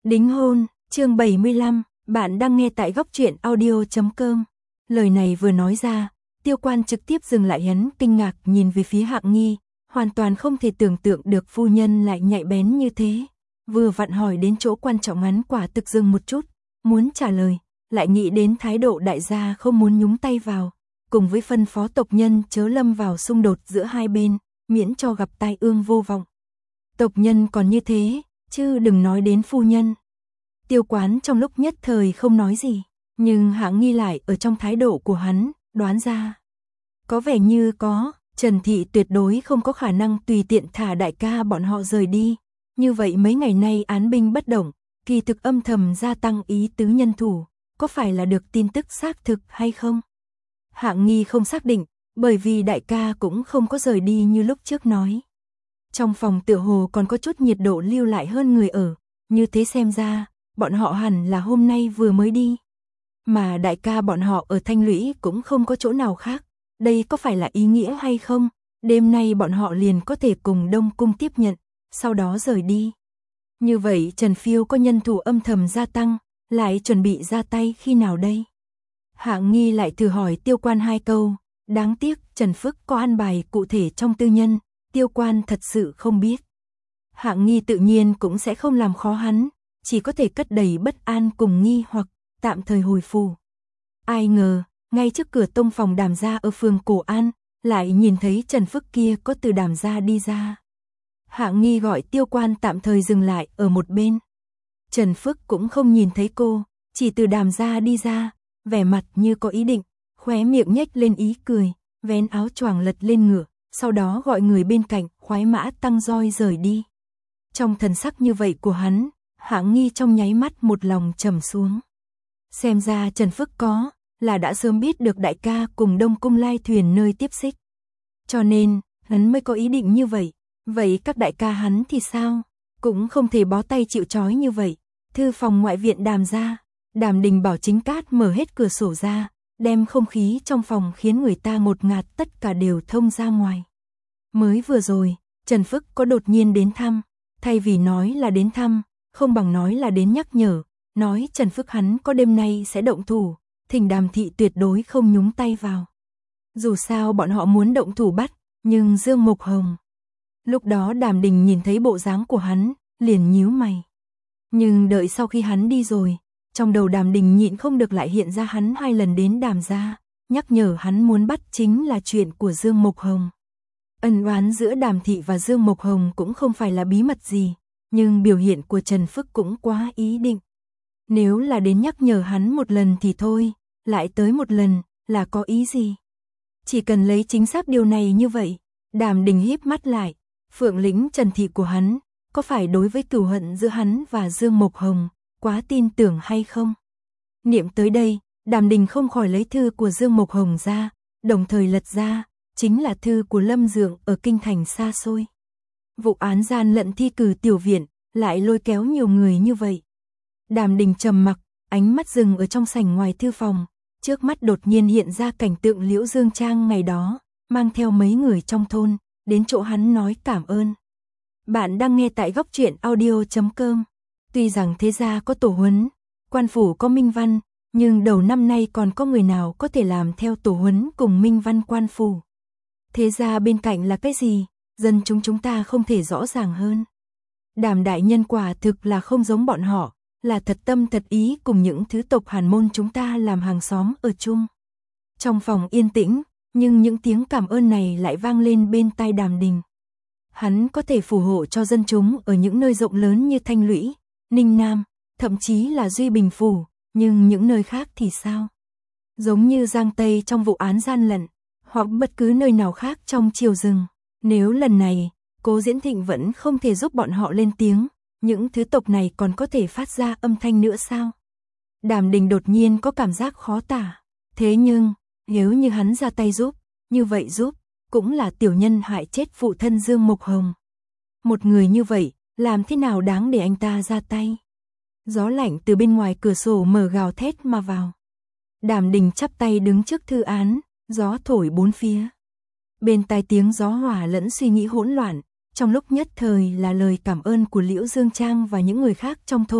Đính hôn, chương 75, bạn đang nghe tại góc truyện audio.com. Lời này vừa nói ra, Tiêu Quan trực tiếp dừng lại, hắn kinh ngạc nhìn về phía Hạng Nghi, hoàn toàn không thể tưởng tượng được phu nhân lại nhạy bén như thế. Vừa vặn hỏi đến chỗ quan trọng, hắn quả thực dừng một chút, muốn trả lời, lại nghĩ đến thái độ đại gia không muốn nhúng tay vào, cùng với phân phó tộc nhân chớ lâm vào xung đột giữa hai bên, miễn cho gặp tai ương vô vọng. Tộc nhân còn như thế, chứ đừng nói đến phu nhân. Tiêu Quán trong lúc nhất thời không nói gì, nhưng Hạng Nghi lại ở trong thái độ của hắn, đoán ra. Có vẻ như Trần Thị tuyệt đối không có khả năng tùy tiện thả đại ca bọn họ rời đi. Như vậy mấy ngày nay án binh bất động, kỳ thực âm thầm gia tăng ý tứ nhân thủ, có phải là được tin tức xác thực hay không? Hạng Nghi không xác định, bởi vì đại ca cũng không có rời đi như lúc trước nói. Trong phòng tựa hồ còn có chút nhiệt độ lưu lại hơn người ở, như thế xem ra, bọn họ hẳn là hôm nay vừa mới đi. Mà đại ca bọn họ ở Thanh Lũy cũng không có chỗ nào khác, đây có phải là ý nghĩa hay không? Đêm nay bọn họ liền có thể cùng Đông Cung tiếp nhận, sau đó rời đi. Như vậy Trần Phiêu có nhân thủ âm thầm gia tăng, lại chuẩn bị ra tay khi nào đây? Hạng Nghi lại thử hỏi Tiêu Quan hai câu, đáng tiếc Trần Phức có an bài cụ thể trong tư nhân, Tiêu Quan thật sự không biết. Hạng Nghi tự nhiên cũng sẽ không làm khó hắn, chỉ có thể cất đầy bất an cùng nghi hoặc, tạm thời hồi phù. Ai ngờ, ngay trước cửa tông phòng Đàm gia ở phường Cổ An, lại nhìn thấy Trần Phức kia có từ Đàm gia đi ra. Hạng Nghi gọi Tiêu Quan tạm thời dừng lại ở một bên. Trần Phức cũng không nhìn thấy cô, chỉ từ Đàm gia đi ra, vẻ mặt như có ý định, khóe miệng nhếch lên ý cười, vén áo choàng lật lên ngựa, sau đó gọi người bên cạnh khoái mã tăng roi rời đi. Trong thần sắc như vậy của hắn, Hạng Nghi trong nháy mắt một lòng trầm xuống. Xem ra Trần Phức là đã sớm biết được đại ca cùng Đông Cung lai thuyền nơi tiếp xích. Cho nên, hắn mới có ý định như vậy. Vậy các đại ca hắn thì sao? Cũng không thể bó tay chịu trói như vậy. Thư phòng ngoại viện Đàm gia, Đàm Đình bảo Chính Cát mở hết cửa sổ ra, đem không khí trong phòng khiến người ta ngột ngạt tất cả đều thông ra ngoài. Mới vừa rồi, Trần Phức có đột nhiên đến thăm, thay vì nói là đến thăm, không bằng nói là đến nhắc nhở, nói Trần Phức hắn có đêm nay sẽ động thủ, thỉnh Đàm thị tuyệt đối không nhúng tay vào. Dù sao bọn họ muốn động thủ bắt, nhưng Dương Mộc Hồng. Lúc đó Đàm Đình nhìn thấy bộ dáng của hắn, liền nhíu mày. Nhưng đợi sau khi hắn đi rồi, trong đầu Đàm Đình nhịn không được lại hiện ra hắn 2 lần đến Đàm gia, nhắc nhở hắn muốn bắt chính là chuyện của Dương Mộc Hồng. Ân oán giữa Đàm thị và Dương Mộc Hồng cũng không phải là bí mật gì, nhưng biểu hiện của Trần Phức cũng quá ý định. Nếu là đến nhắc nhở hắn một lần thì thôi, lại tới một lần, là có ý gì? Chỉ cần lấy chính xác điều này như vậy, Đàm Đình híp mắt lại, Phượng Lĩnh Trần thị của hắn, có phải đối với cửu hận giữa hắn và Dương Mộc Hồng, quá tin tưởng hay không? Niệm tới đây, Đàm Đình không khỏi lấy thư của Dương Mộc Hồng ra, đồng thời lật ra, chính là thư của Lâm Dượng ở kinh thành xa xôi. Vụ án gian lận thi cử tiểu viện, lại lôi kéo nhiều người như vậy. Đàm Đình trầm mặc, ánh mắt dừng ở trong sảnh ngoài thư phòng, trước mắt đột nhiên hiện ra cảnh tượng Liễu Dương Trang ngày đó, mang theo mấy người trong thôn, đến chỗ hắn nói cảm ơn. Bạn đang nghe tại góc truyện audio.com. Tuy rằng thế gia có tổ huấn, quan phủ có minh văn, nhưng đầu năm nay còn có người nào có thể làm theo tổ huấn cùng minh văn quan phủ. Thế gia bên cạnh là cái gì, dân chúng ta không thể rõ ràng hơn. Đàm đại nhân quả thực là không giống bọn họ, là thật tâm thật ý cùng những thứ tộc Hàn môn chúng ta làm hàng xóm ở chung. Trong phòng yên tĩnh, nhưng những tiếng cảm ơn này lại vang lên bên tai Đàm Đình. Hắn có thể phù hộ cho dân chúng ở những nơi rộng lớn như Thanh Lũy, Ninh Nam, thậm chí là Duy Bình Phủ, nhưng những nơi khác thì sao? Giống như Giang Tây trong vụ án gian lận, hoặc bất cứ nơi nào khác trong triều rừng. Nếu lần này, Cố Diễn Thịnh vẫn không thể giúp bọn họ lên tiếng, những thứ tộc này còn có thể phát ra âm thanh nữa sao? Đàm Đình đột nhiên có cảm giác khó tả. Thế nhưng, nếu như hắn ra tay giúp, như vậy giúp, cũng là tiểu nhân hại chết phụ thân Dương Mộc Hồng. Một người như vậy, làm thế nào đáng để anh ta ra tay? Gió lạnh từ bên ngoài cửa sổ mở gào thét mà vào. Đàm Đình chắp tay đứng trước thư án, gió thổi bốn phía. Bên tai tiếng gió hòa lẫn suy nghĩ hỗn loạn, trong lúc nhất thời là lời cảm ơn của Liễu Dương Trang và những người khác trong thôn,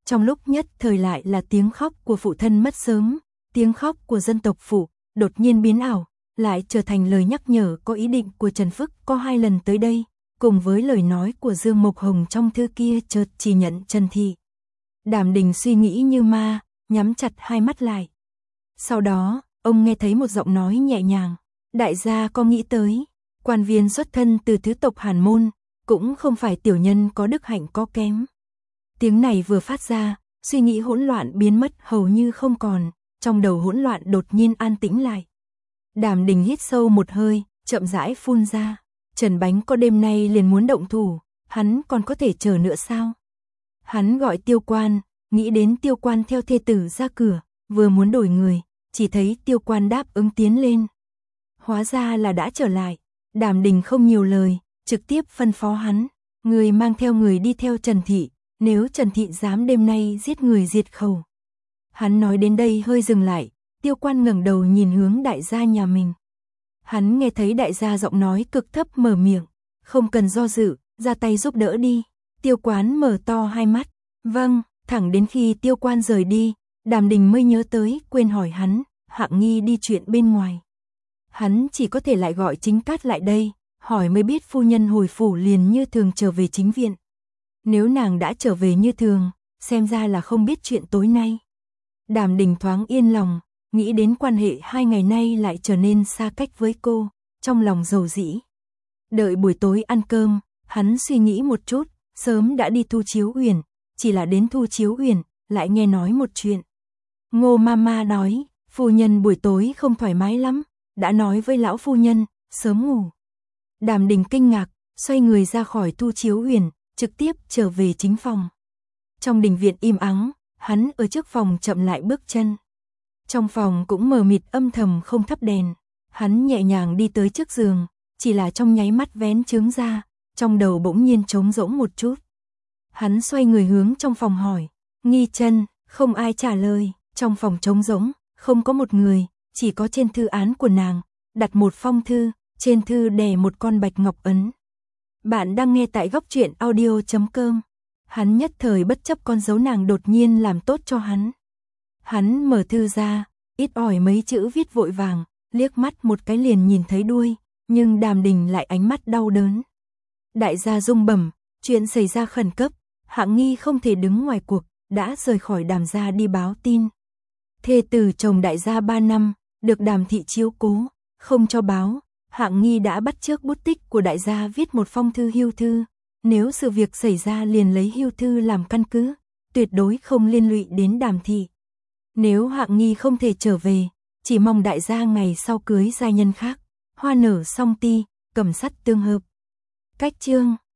trong lúc nhất thời lại là tiếng khóc của phụ thân mất sớm, tiếng khóc của dân tộc Phủ, đột nhiên biến ảo, lại trở thành lời nhắc nhở có ý định của Trần Phức có 2 lần tới đây, cùng với lời nói của Dương Mộc Hồng trong thư kia chợt chỉ nhận Trần Thị. Đàm Đình suy nghĩ như ma, nhắm chặt hai mắt lại. Sau đó, ông nghe thấy một giọng nói nhẹ nhàng, đại gia có nghĩ tới, quan viên xuất thân từ thứ tộc Hàn Môn, cũng không phải tiểu nhân có đức hạnh có kém. Tiếng này vừa phát ra, suy nghĩ hỗn loạn biến mất hầu như không còn, trong đầu hỗn loạn đột nhiên an tĩnh lại. Đàm Đình hít sâu một hơi, chậm rãi phun ra, Trần Bánh có đêm nay liền muốn động thủ, hắn còn có thể chờ nữa sao? Hắn gọi Tiêu Quan, nghĩ đến Tiêu Quan theo thê tử ra cửa, vừa muốn đổi người, chỉ thấy Tiêu Quan đáp ứng tiến lên. Hóa ra là đã trở lại, Đàm Đình không nhiều lời, trực tiếp phân phó hắn, người mang theo người đi theo Trần Thị, nếu Trần Thị dám đêm nay giết người diệt khẩu. Hắn nói đến đây hơi dừng lại, Tiêu Quan ngẩng đầu nhìn hướng đại gia nhà mình. Hắn nghe thấy đại gia giọng nói cực thấp mở miệng, không cần do dự, ra tay giúp đỡ đi. Tiêu Quan mở to hai mắt, vâng, thẳng đến khi Tiêu Quan rời đi, Đàm Đình mới nhớ tới quên hỏi hắn, Hạng Nghi đi chuyện bên ngoài. Hắn chỉ có thể lại gọi Chính Cát lại đây, hỏi mới biết phu nhân hồi phủ liền như thường trở về chính viện. Nếu nàng đã trở về như thường, xem ra là không biết chuyện tối nay. Đàm Đình thoáng yên lòng, nghĩ đến quan hệ 2 ngày nay lại trở nên xa cách với cô, trong lòng dầu dĩ. Đợi buổi tối ăn cơm, hắn suy nghĩ một chút, sớm đã đi Thu Chiếu Uyển, chỉ là đến Thu Chiếu Uyển, lại nghe nói một chuyện. Ngô Mama nói, phu nhân buổi tối không thoải mái lắm, đã nói với lão phu nhân, sớm ngủ. Đàm Đình kinh ngạc, xoay người ra khỏi Thu Chiếu Uyển, trực tiếp trở về chính phòng. Trong đình viện im ắng, hắn ở trước phòng chậm lại bước chân. Trong phòng cũng mờ mịt âm thầm không thắp đèn, hắn nhẹ nhàng đi tới trước giường, chỉ là trong nháy mắt vén chướng ra, trong đầu bỗng nhiên trống rỗng một chút. Hắn xoay người hướng trong phòng hỏi, Nghi Chân, không ai trả lời, trong phòng trống rỗng, không có một người, chỉ có trên thư án của nàng, đặt một phong thư, trên thư đè một con bạch ngọc ấn. Bạn đang nghe tại góc truyện audio.com. Hắn nhất thời bất chấp con dấu nàng đột nhiên làm tốt cho hắn. Hắn mở thư ra, ít ỏi mấy chữ viết vội vàng, liếc mắt một cái liền nhìn thấy đuôi, nhưng Đàm Đình lại ánh mắt đau đớn. Đại gia rung bẩm, chuyện xảy ra khẩn cấp, Hạng Nghi không thể đứng ngoài cuộc, đã rời khỏi Đàm gia đi báo tin. Thê tử chồng đại gia 3 năm, được Đàm thị chiếu cố, không cho báo, Hạng Nghi đã bắt chước bút tích của đại gia viết một phong thư hưu thư, nếu sự việc xảy ra liền lấy hưu thư làm căn cứ, tuyệt đối không liên lụy đến Đàm thị. Nếu Hạng Nghi không thể trở về, chỉ mong đại gia ngày sau cưới giai nhân khác, hoa nở song ti, cầm sắt tương hợp. Cách chương